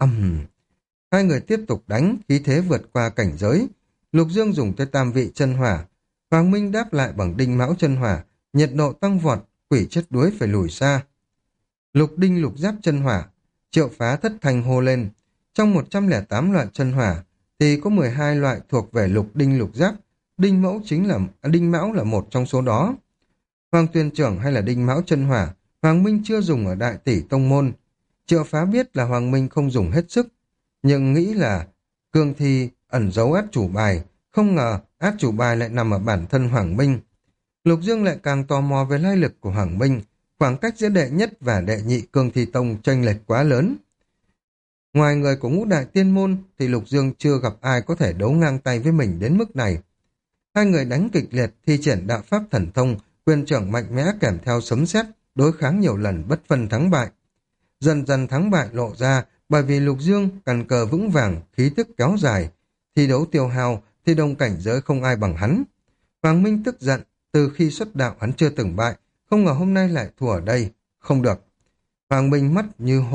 Hai người tiếp tục đánh, khí thế vượt qua cảnh giới. Lục Dương dùng tới tam vị chân hỏa. Hoàng Minh đáp lại bằng đinh mão chân hỏa, nhiệt độ tăng vọt, quỷ chết đuối phải lùi xa. Lục đinh lục giáp chân hỏa, Triệu Phá thất thanh hô lên. Trong 108 loại chân hỏa, thì có 12 loại thuộc về lục đinh lục giáp. Đinh mão là một trong số đó. Hoàng Tuyên trưởng hay là đinh mão chân hỏa, Hoàng Minh chưa dùng ở Đại Tỷ Tông Môn. Triệu Phá biết là Hoàng Minh không dùng hết sức, nhưng nghĩ là cương thi ẩn giấu át chủ bài, không ngờ át chủ bài lại nằm ở bản thân Hoàng Minh. Lục Dương lại càng tò mò về lai lịch của Hoàng Minh, khoảng cách giữa đệ nhất và đệ nhị Cương Thi Tông chênh lệch quá lớn. Ngoài người của ngũ đại tiên môn thì Lục Dương chưa gặp ai có thể đấu ngang tay với mình đến mức này. Hai người đánh kịch liệt, thi triển đạo pháp thần thông, quyền trưởng mạnh mẽ kèm theo sấm sét, đối kháng nhiều lần bất phân thắng bại. Dần dần thắng bại lộ ra bởi vì Lục Dương căn cờ vững vàng, khí tức kéo dài, thi đấu tiêu hao thì đồng cảnh giới không ai bằng hắn. Hoàng Minh tức giận, từ khi xuất đạo hắn chưa từng bại, không ngờ hôm nay lại thua ở đây. Không được. Hoàng Minh mắt như hổ,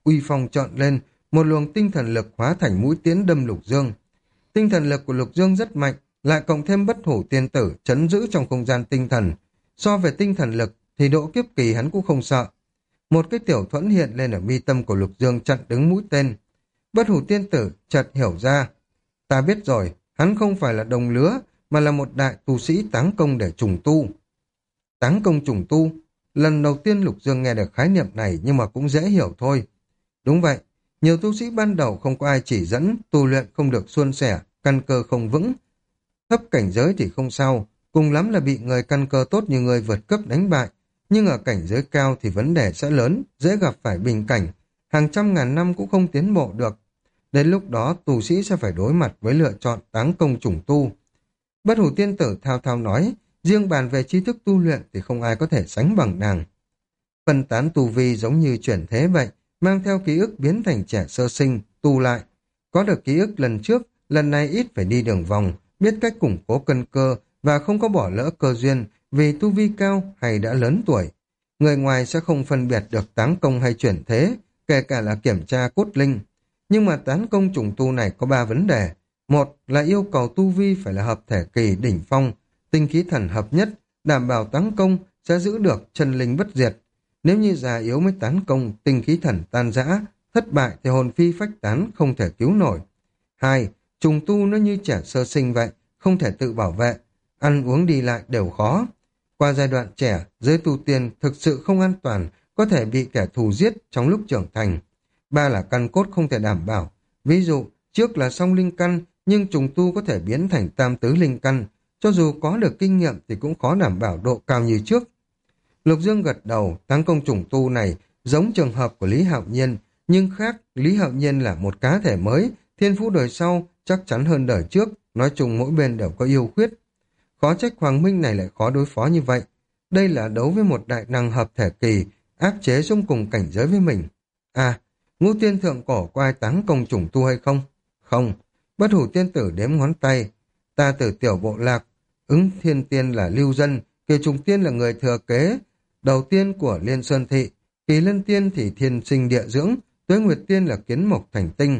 uy phong trọn lên, một luồng tinh thần lực hóa thành mũi tiến đâm Lục Dương. Tinh thần lực của Lục Dương rất mạnh, lại cộng thêm bất hủ tiên tử trấn giữ trong không gian tinh thần. So về tinh thần lực thì độ kiếp kỳ hắn cũng không sợ. Một cái tiểu thuẫn hiện lên ở mi tâm của Lục Dương chặn đứng mũi tên. Bất hủ tiên tử chợt hiểu ra. Ta biết rồi, hắn không phải là đồng lứa, mà là một đại tu sĩ táng công để trùng tu. Táng công trùng tu, lần đầu tiên Lục Dương nghe được khái niệm này nhưng mà cũng dễ hiểu thôi. Đúng vậy, nhiều tu sĩ ban đầu không có ai chỉ dẫn, tu luyện không được suôn sẻ, căn cơ không vững. Thấp cảnh giới thì không sao, cùng lắm là bị người căn cơ tốt như người vượt cấp đánh bại. Nhưng ở cảnh giới cao thì vấn đề sẽ lớn, dễ gặp phải bình cảnh, hàng trăm ngàn năm cũng không tiến bộ được. Đến lúc đó tu sĩ sẽ phải đối mặt với lựa chọn táng công trùng tu. Bất hủ tiên tử thao thao nói, riêng bàn về tri thức tu luyện thì không ai có thể sánh bằng nàng. Phân tán tu vi giống như chuyển thế vậy, mang theo ký ức biến thành trẻ sơ sinh, tu lại. Có được ký ức lần trước, lần này ít phải đi đường vòng, biết cách củng cố cân cơ và không có bỏ lỡ cơ duyên vì tu vi cao hay đã lớn tuổi. Người ngoài sẽ không phân biệt được táng công hay chuyển thế, kể cả là kiểm tra cốt linh. Nhưng mà tán công trùng tu này có 3 vấn đề. Một là yêu cầu tu vi phải là hợp thể kỳ đỉnh phong, tinh khí thần hợp nhất, đảm bảo tán công sẽ giữ được chân linh bất diệt. Nếu như già yếu mới tán công, tinh khí thần tan rã, thất bại thì hồn phi phách tán, không thể cứu nổi. Hai, trùng tu nó như trẻ sơ sinh vậy, không thể tự bảo vệ, ăn uống đi lại đều khó. Qua giai đoạn trẻ, giới tu tiên thực sự không an toàn, có thể bị kẻ thù giết trong lúc trưởng thành. Ba là căn cốt không thể đảm bảo. Ví dụ, trước là song linh căn, nhưng trùng tu có thể biến thành tam tứ linh căn. Cho dù có được kinh nghiệm thì cũng khó đảm bảo độ cao như trước. Lục Dương gật đầu, táng công trùng tu này giống trường hợp của Lý Hạo Nhiên, nhưng khác, Lý Hạo Nhiên là một cá thể mới, thiên phú đời sau chắc chắn hơn đời trước, nói chung mỗi bên đều có ưu khuyết. Khó trách Hoàng Minh này lại khó đối phó như vậy. Đây là đấu với một đại năng hợp thể kỳ, áp chế xung cùng cảnh giới với mình. À, Ngũ Tiên Thượng Cổ có ai táng công trùng tu hay không? Không. Bất hủ tiên tử đếm ngón tay. Ta từ tiểu bộ lạc, ứng thiên tiên là lưu dân, kỳ trùng tiên là người thừa kế, đầu tiên của Liên Sơn Thị, kỳ lân tiên thì thiên sinh địa dưỡng, tuế nguyệt tiên là kiến mộc thành tinh.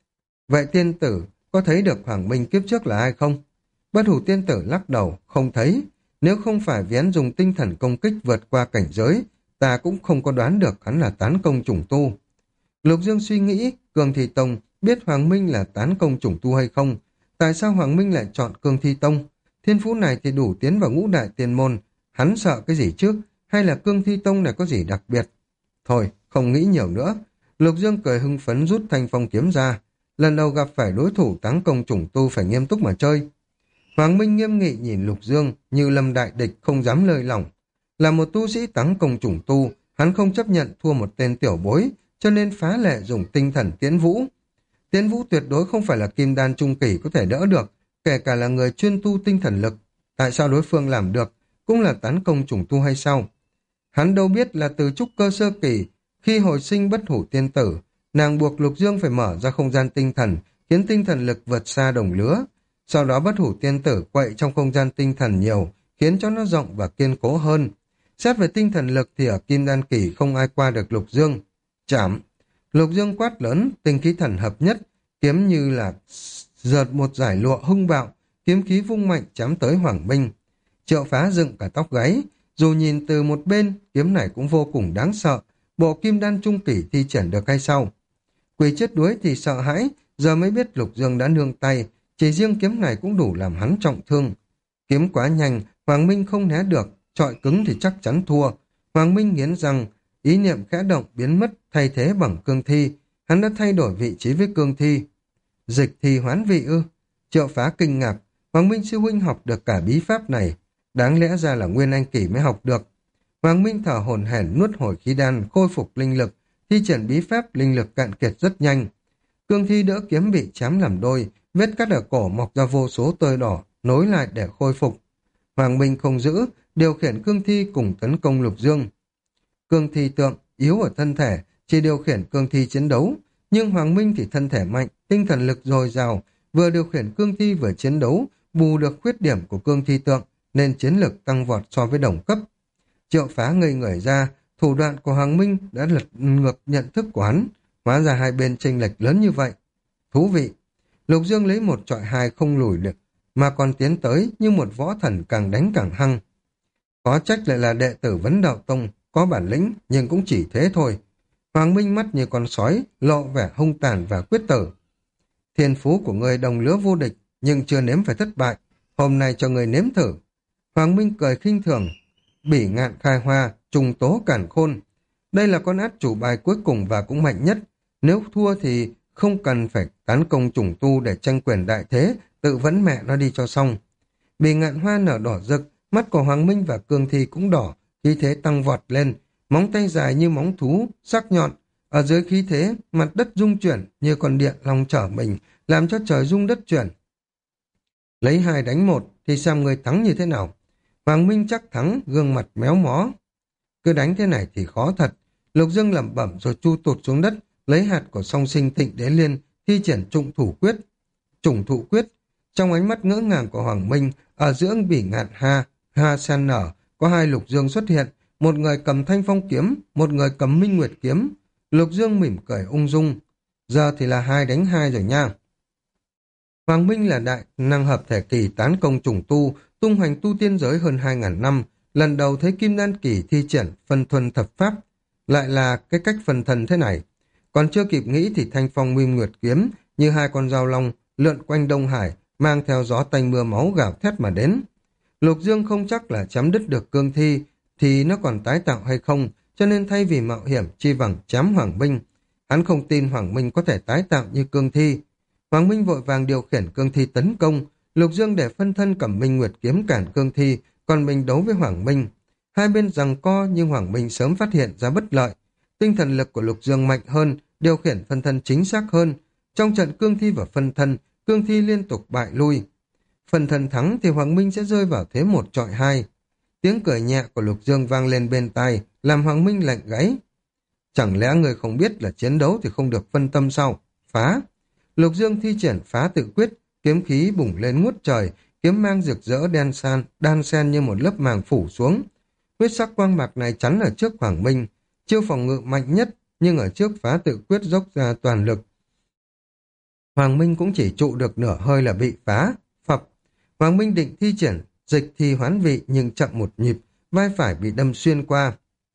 Vậy tiên tử có thấy được Hoàng Minh kiếp trước là ai không? Bất hủ tiên tử lắc đầu, không thấy. Nếu không phải vì hắn dùng tinh thần công kích vượt qua cảnh giới, ta cũng không có đoán được hắn là tán công trùng tu. Lục Dương suy nghĩ, Cương Thi Tông biết Hoàng Minh là tán công trùng tu hay không? Tại sao Hoàng Minh lại chọn Cương Thi Tông? Thiên phú này thì đủ tiến vào ngũ đại tiên môn. Hắn sợ cái gì trước? Hay là Cương Thi Tông này có gì đặc biệt? Thôi, không nghĩ nhiều nữa. Lục Dương cười hưng phấn rút thanh phong kiếm ra. Lần đầu gặp phải đối thủ táng công trùng tu phải nghiêm túc mà chơi. Hoàng Minh nghiêm nghị nhìn Lục Dương như lâm đại địch không dám lơi lỏng. Là một tu sĩ táng công trùng tu, hắn không chấp nhận thua một tên tiểu bối, cho nên phá lệ dùng tinh thần Tiễn Vũ. Tiễn Vũ tuyệt đối không phải là kim đan trung kỳ có thể đỡ được, kể cả là người chuyên tu tinh thần lực. Tại sao đối phương làm được, cũng là tán công trùng tu hay sao? Hắn đâu biết là từ trúc cơ sơ kỳ, khi hồi sinh bất hủ tiên tử, nàng buộc Lục Dương phải mở ra không gian tinh thần, khiến tinh thần lực vượt xa đồng lứa. Sau đó bất hủ tiên tử quậy trong không gian tinh thần nhiều, khiến cho nó rộng và kiên cố hơn. Xét về tinh thần lực thì ở kim đan kỳ không ai qua được Lục Dương. Chảm! Lục Dương quát lớn, tinh khí thần hợp nhất, kiếm như là giợt một giải lụa hung bạo, kiếm khí vung mạnh chém tới Hoàng Minh. Triệu Phá dựng cả tóc gáy, dù nhìn từ một bên, kiếm này cũng vô cùng đáng sợ, bộ kim đan trung kỳ thi triển được hay sao? Quỷ chết đuối thì sợ hãi, giờ mới biết Lục Dương đã nương tay, chỉ riêng kiếm này cũng đủ làm hắn trọng thương. Kiếm quá nhanh, Hoàng Minh không né được, chọi cứng thì chắc chắn thua. Hoàng Minh nghiến răng, ý niệm khẽ động biến mất, thay thế bằng cương thi. Hắn đã thay đổi vị trí với cương thi. Dịch thì hoán vị ư? Triệu Phá kinh ngạc, Hoàng Minh sư huynh học được cả bí pháp này. Đáng lẽ ra là Nguyên Anh Kỳ mới học được. Hoàng Minh thở hổn hển nuốt hồi khí đan, khôi phục linh lực, thi triển bí pháp linh lực cạn kiệt rất nhanh. Cương thi đỡ kiếm bị chém làm đôi, vết cắt ở cổ mọc ra vô số tơ đỏ, nối lại để khôi phục. Hoàng Minh không giữ, điều khiển cương thi cùng tấn công Lục Dương. Cương thi tượng, yếu ở thân thể, chỉ điều khiển cương thi chiến đấu, nhưng Hoàng Minh thì thân thể mạnh, tinh thần lực dồi dào, vừa điều khiển cương thi vừa chiến đấu, bù được khuyết điểm của cương thi tượng, nên chiến lực tăng vọt so với đồng cấp. Triệu Phá ngây người ra, thủ đoạn của Hoàng Minh đã lật ngược nhận thức của hắn. Hóa ra hai bên chênh lệch lớn như vậy. Thú vị. Lục Dương lấy 1-2 không lùi được, mà còn tiến tới như một võ thần càng đánh càng hăng. Có trách lại là đệ tử Vấn Đạo Tông, có bản lĩnh nhưng cũng chỉ thế thôi. Hoàng Minh mắt như con sói, lộ vẻ hung tàn và quyết tử. Thiên phú của người đồng lứa vô địch, nhưng chưa nếm phải thất bại. Hôm nay cho người nếm thử. Hoàng Minh cười khinh thường. Bỉ ngạn khai hoa, trùng tố cản khôn. Đây là con át chủ bài cuối cùng và cũng mạnh nhất. Nếu thua thì không cần phải tán công trùng tu để tranh quyền đại thế, tự vấn mẹ nó đi cho xong. Bỉ ngạn hoa nở đỏ rực, mắt của Hoàng Minh và Cương Thi cũng đỏ, khí thế tăng vọt lên, móng tay dài như móng thú, sắc nhọn. Ở dưới khí thế, mặt đất rung chuyển như con điện long trở mình, làm cho trời rung đất chuyển. Lấy 2 đánh 1 thì xem người thắng như thế nào. Hoàng Minh chắc thắng, gương mặt méo mó. Cứ đánh thế này thì khó thật. Lục Dương lẩm bẩm rồi chu tụt xuống đất, lấy hạt của song sinh Tịnh Đế Liên, thi triển trùng thủ quyết. Trùng thụ quyết. Trong ánh mắt ngỡ ngàng của Hoàng Minh, ở giữa bỉ ngạn ha sen nở, có 2 Lục Dương xuất hiện, một người cầm Thanh Phong kiếm, một người cầm Minh Nguyệt kiếm. Lục Dương mỉm cười ung dung. Giờ thì là 2 đánh 2 rồi nha. Hoàng Minh là đại năng hợp thể kỳ tán công trùng tu, tung hoành tu tiên giới hơn 2.000 năm, lần đầu thấy Kim Đan kỳ thi triển phân thuần thập pháp, lại là cái cách phân thân thế này. Còn chưa kịp nghĩ thì Thanh Phong Minh Nguyệt kiếm như 2 con dao long lượn quanh Đông Hải, mang theo gió tanh mưa máu gào thét mà đến. Lục Dương không chắc là chém đứt được Cương Thi thì nó còn tái tạo hay không, cho nên thay vì mạo hiểm chi bằng chém Hoàng Minh. Hắn không tin Hoàng Minh có thể tái tạo như Cương Thi. Hoàng Minh vội vàng điều khiển Cương Thi tấn công, Lục Dương để phân thân cầm Minh Nguyệt kiếm cản Cương Thi, còn mình đấu với Hoàng Minh. Hai bên giằng co nhưng Hoàng Minh sớm phát hiện ra bất lợi. Tinh thần lực của Lục Dương mạnh hơn, điều khiển phân thân chính xác hơn. Trong trận Cương Thi và phân thân, Cương Thi liên tục bại lui. Phân thân thắng thì Hoàng Minh sẽ rơi vào thế 1-2. Tiếng cười nhẹ của Lục Dương vang lên bên tai, làm Hoàng Minh lạnh gáy. Chẳng lẽ người không biết là chiến đấu thì không được phân tâm sao? Phá! Lục Dương thi triển phá tự quyết, kiếm khí bùng lên ngút trời, kiếm mang rực rỡ đan xen như một lớp màng phủ xuống. Huyết sắc quang mạc này chắn ở trước Hoàng Minh, chiêu phòng ngự mạnh nhất, nhưng ở trước phá tự quyết dốc ra toàn lực. Hoàng Minh cũng chỉ trụ được nửa hơi là bị phá, phập. Hoàng Minh định thi triển dịch thi hoán vị nhưng chậm một nhịp, vai phải bị đâm xuyên qua.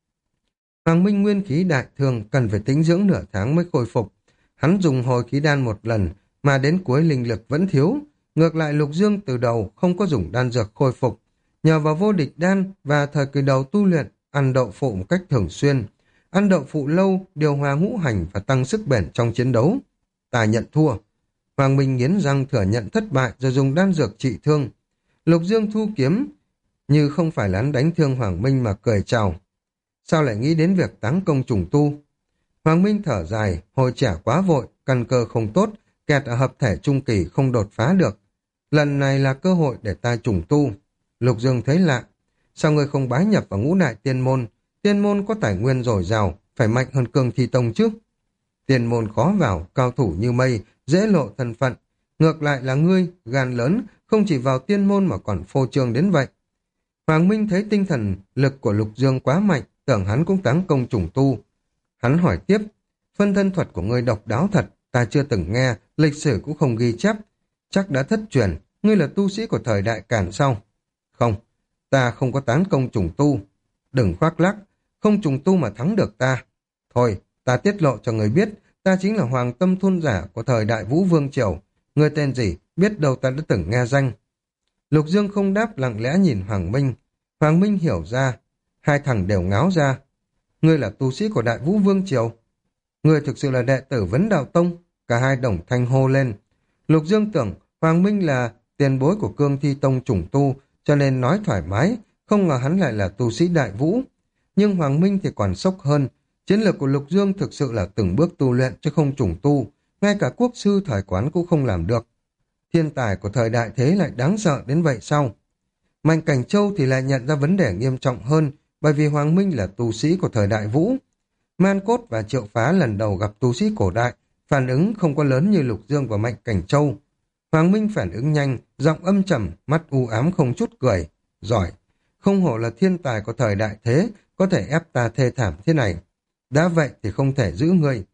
Hoàng Minh nguyên khí đại thương, cần phải tĩnh dưỡng nửa tháng mới khôi phục. Hắn dùng hồi khí đan một lần, mà đến cuối linh lực vẫn thiếu. Ngược lại Lục Dương từ đầu không có dùng đan dược khôi phục. Nhờ vào vô địch đan và thời kỳ đầu tu luyện, ăn đậu phụ một cách thường xuyên. Ăn đậu phụ lâu, điều hòa ngũ hành và tăng sức bền trong chiến đấu. Ta nhận thua. Hoàng Minh nghiến răng thừa nhận thất bại rồi dùng đan dược trị thương. Lục Dương thu kiếm, như không phải là hắn đánh thương Hoàng Minh mà cười chào. Sao lại nghĩ đến việc táng công trùng tu? Hoàng Minh thở dài, hồi trẻ quá vội, căn cơ không tốt, kẹt ở hợp thể trung kỳ không đột phá được. Lần này là cơ hội để ta trùng tu. Lục Dương thấy lạ. Sao người không bái nhập vào ngũ đại tiên môn? Tiên môn có tài nguyên dồi dào, phải mạnh hơn Cương Thi Tông chứ. Tiên môn khó vào, cao thủ như mây, dễ lộ thân phận. Ngược lại là ngươi, gan lớn, không chỉ vào tiên môn mà còn phô trương đến vậy. Hoàng Minh thấy tinh thần lực của Lục Dương quá mạnh, tưởng hắn cũng táng công trùng tu. Hắn hỏi tiếp, phân thân thuật của ngươi độc đáo thật, ta chưa từng nghe, lịch sử cũng không ghi chép. Chắc đã thất truyền, ngươi là tu sĩ của thời đại Càn sao? Không, ta không có tán công trùng tu. Đừng khoác lác, không trùng tu mà thắng được ta. Thôi, ta tiết lộ cho người biết, ta chính là Hoàng Tâm Thôn Giả của thời đại Vũ Vương Triều. Ngươi tên gì, biết đâu ta đã từng nghe danh. Lục Dương không đáp, lặng lẽ nhìn Hoàng Minh. Hoàng Minh hiểu ra, hai thằng đều ngáo ra. Ngươi là tu sĩ của Đại Vũ Vương Triều. Ngươi thực sự là đệ tử Vấn Đạo Tông. Cả hai đồng thanh hô lên. Lục Dương tưởng Hoàng Minh là tiền bối của Cương Thi Tông trùng tu, cho nên nói thoải mái, không ngờ hắn lại là tu sĩ Đại Vũ. Nhưng Hoàng Minh thì còn sốc hơn. Chiến lược của Lục Dương thực sự là từng bước tu luyện chứ không trùng tu. Ngay cả quốc sư thời quán cũng không làm được. Thiên tài của thời đại thế lại đáng sợ đến vậy sao? Mạnh Cảnh Châu thì lại nhận ra vấn đề nghiêm trọng hơn, bởi vì Hoàng Minh là tu sĩ của thời đại Vũ. Man Cốt và Triệu Phá lần đầu gặp tu sĩ cổ đại, phản ứng không có lớn như Lục Dương và Mạnh Cảnh Châu. Hoàng Minh phản ứng nhanh, giọng âm trầm, mắt u ám không chút cười. Giỏi, không hổ là thiên tài của thời đại thế, có thể ép ta thê thảm thế này. Đã vậy thì không thể giữ ngươi.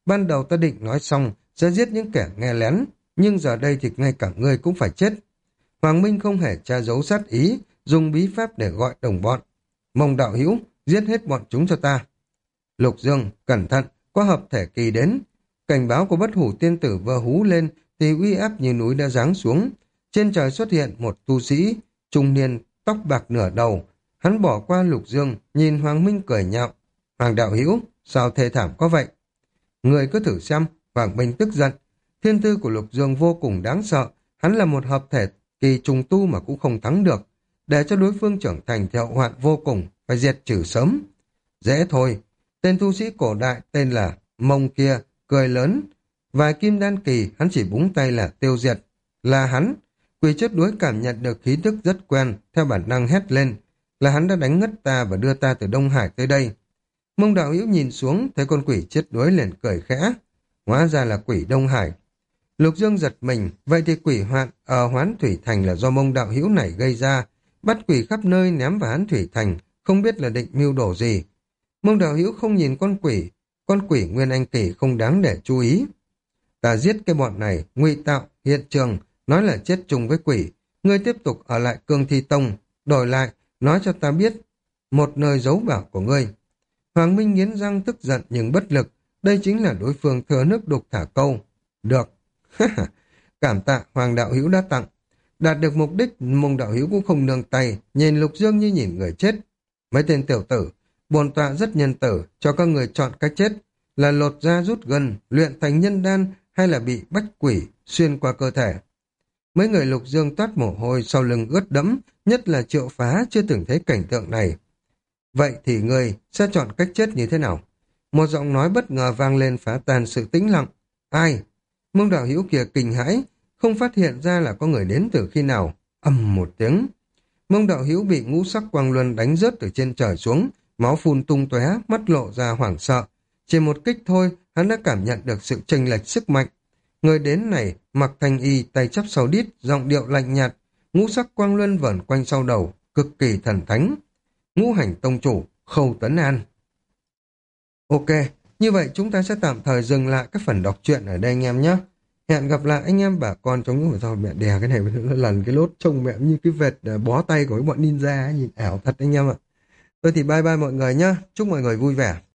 Ban đầu ta định nói xong, sẽ giết những kẻ nghe lén, nhưng giờ đây thì ngay cả ngươi cũng phải chết. Hoàng Minh không hề che giấu sát ý, dùng bí pháp để gọi đồng bọn. Mông đạo hữu, giết hết bọn chúng cho ta. Lục Dương, cẩn thận, có hợp thể kỳ đến. Cảnh báo của bất hủ tiên tử vừa hú lên thì uy áp như núi đã giáng xuống. Trên trời xuất hiện một tu sĩ, trung niên, tóc bạc nửa đầu. Hắn bỏ qua Lục Dương, nhìn Hoàng Minh cười nhạo. Hoàng đạo hữu, sao thê thảm có vậy? Người cứ thử xem, Hoàng Minh tức giận. Thiên tư của Lục Dương vô cùng đáng sợ. Hắn là một hợp thể kỳ trùng tu mà cũng không thắng được. Để cho đối phương trưởng thành thì hậu hoạn vô cùng, phải diệt trừ sớm. Dễ thôi, tên tu sĩ cổ đại tên là Mông kia, cười lớn. Vài kim đan kỳ, hắn chỉ búng tay là tiêu diệt. Là hắn. Quỷ chết đuối cảm nhận được khí tức rất quen, theo bản năng hét lên. Là hắn đã đánh ngất ta và đưa ta từ Đông Hải tới đây. Mông đạo hữu nhìn xuống, thấy con quỷ chết đuối liền cười khẽ. Hóa ra là quỷ Đông Hải. Lục Dương giật mình, vậy thì quỷ hoạn ở Hoán Thủy Thành là do Mông đạo hữu này gây ra. Bắt quỷ khắp nơi ném vào Hoán Thủy Thành, không biết là định mưu đồ gì. Mông đạo hữu không nhìn con quỷ Nguyên Anh Kỳ không đáng để chú ý. Ta giết cái bọn này, ngụy tạo, hiện trường, nói là chết chung với quỷ. Ngươi tiếp tục ở lại Cương Thi Tông, đổi lại, nói cho ta biết một nơi giấu bảo của ngươi. Hoàng Minh nghiến răng tức giận nhưng bất lực, đây chính là đối phương thừa nước đục thả câu. Được. Cảm tạ Hoàng đạo hữu đã tặng. Đạt được mục đích, Mông đạo hữu cũng không nương tay, nhìn Lục Dương như nhìn người chết. Mấy tên tiểu tử, bổn tọa rất nhân tử, cho các người chọn cách chết, là lột da rút gân, luyện thành nhân đan hay là bị bách quỷ xuyên qua cơ thể. Mấy người Lục Dương toát mồ hôi sau lưng ướt đẫm, nhất là Triệu Phá chưa từng thấy cảnh tượng này. Vậy thì ngươi sẽ chọn cách chết như thế nào? Một giọng nói bất ngờ vang lên phá tan sự tĩnh lặng. Ai? Mông đạo hữu kia kinh hãi, không phát hiện ra là có người đến từ khi nào. Ầm một tiếng. Mông đạo hữu bị ngũ sắc quang luân đánh rớt từ trên trời xuống, máu phun tung tóe, mắt lộ ra hoảng sợ. Chỉ một kích thôi, hắn đã cảm nhận được sự chênh lệch sức mạnh. Người đến này mặc thanh y, tay chắp sau đít, giọng điệu lạnh nhạt, ngũ sắc quang luân vẩn quanh sau đầu, cực kỳ thần thánh. Ngũ hành tông chủ, Khâu Tấn An. Ok, như vậy chúng ta sẽ tạm thời dừng lại các phần đọc truyện ở đây anh em nhé. Hẹn gặp lại anh em bà con trong những buổi sau. Mẹ đè cái này nó lần cái lốt trông mẹ như cái vệt bó tay của cái bọn ninja ấy, nhìn ảo thật anh em ạ. Thôi thì bye bye mọi người nhá, chúc mọi người vui vẻ.